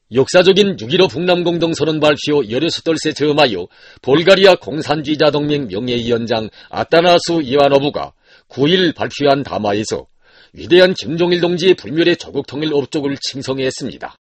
역사적인 6.15 북남공동선언 발표 68세 즈음하여 볼가리아 공산주의자 동맹 명예위원장 아따나수 이와노브가 9일 발표한 담화에서 위대한 김정일 동지의 불멸의 조국통일 업적을 칭송했습니다.